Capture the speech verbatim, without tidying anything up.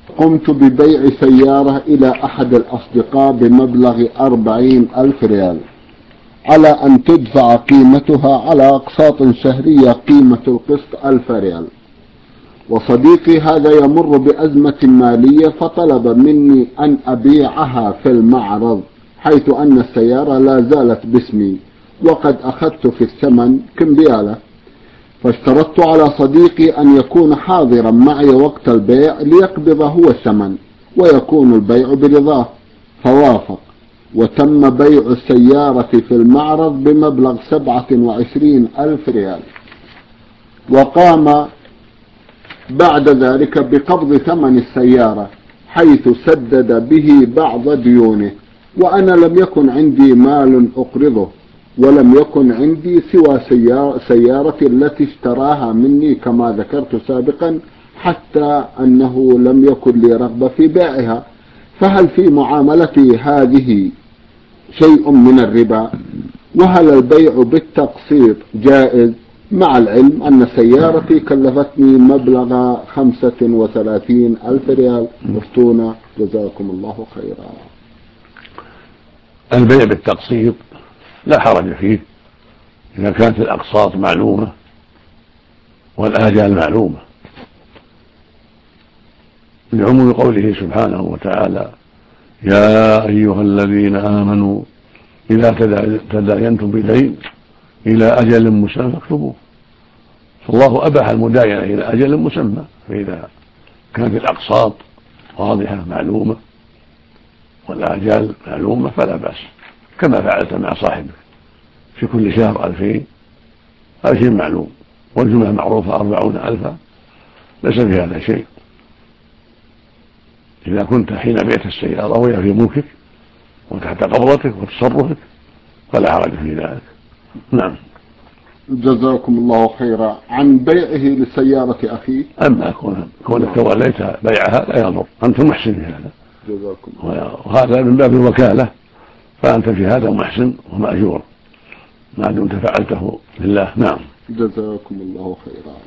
قمت ببيع سيارة إلى أحد الأصدقاء بمبلغ أربعين ألف ريال على أن تدفع قيمتها على أقساط شهرية، قيمة القسط ألف ريال. وصديقي هذا يمر بأزمة مالية فطلب مني أن أبيعها في المعرض، حيث أن السيارة لا زالت باسمي وقد أخذت في الثمن كمبيالة. فاشترطت على صديقي أن يكون حاضرا معي وقت البيع ليقبض هو الثمن ويكون البيع برضاه، فوافق وتم بيع السيارة في المعرض بمبلغ سبعة وعشرين ألف ريال. وقام بعد ذلك بقبض ثمن السيارة حيث سدد به بعض ديونه، وأنا لم يكن عندي مال أقرضه ولم يكن عندي سوى سيارتي التي اشتراها مني كما ذكرت سابقا، حتى أنه لم يكن لي رغبة في بيعها. فهل في معاملتي هذه شيء من الربا؟ وهل البيع بالتقسيط جائز، مع العلم أن سيارتي كلفتني مبلغ خمسة وثلاثين ألف ريال؟ مفتونا جزاكم الله خيرا. البيع بالتقسيط لا حرج فيه إذا كانت الأقساط معلومة والآجال معلومة، لعموم قوله سبحانه وتعالى: يا أيها الذين آمنوا إذا تداينتم بدين إلى أجل مسمى فاكتبوه. فالله أباح المداينة إلى أجل مسمى، فإذا كانت الأقساط واضحة معلومة والآجال معلومة فلا بأس، كما فعلت مع صاحبك في كل شهر ألفين، هذا شيء معلوم، والجملة معروفة أربعون ألفا، ليس في هذا شيء. إذا كنت حين بيعت السيارة وهي في ملكك وتحت قبضتك وتصرفك فلا حرج في ذلك. نعم. جزاكم الله خيرا. عن بيعه لسيارة أخيه، أما كونك توليت بيعها لا يضر، أنت محسن في هذا. جزاكم الله. وهذا من باب الوكالة، فأنت في هذا محسن ومأجور ما دمت فعلته لله. نعم. جزاكم الله خيرا.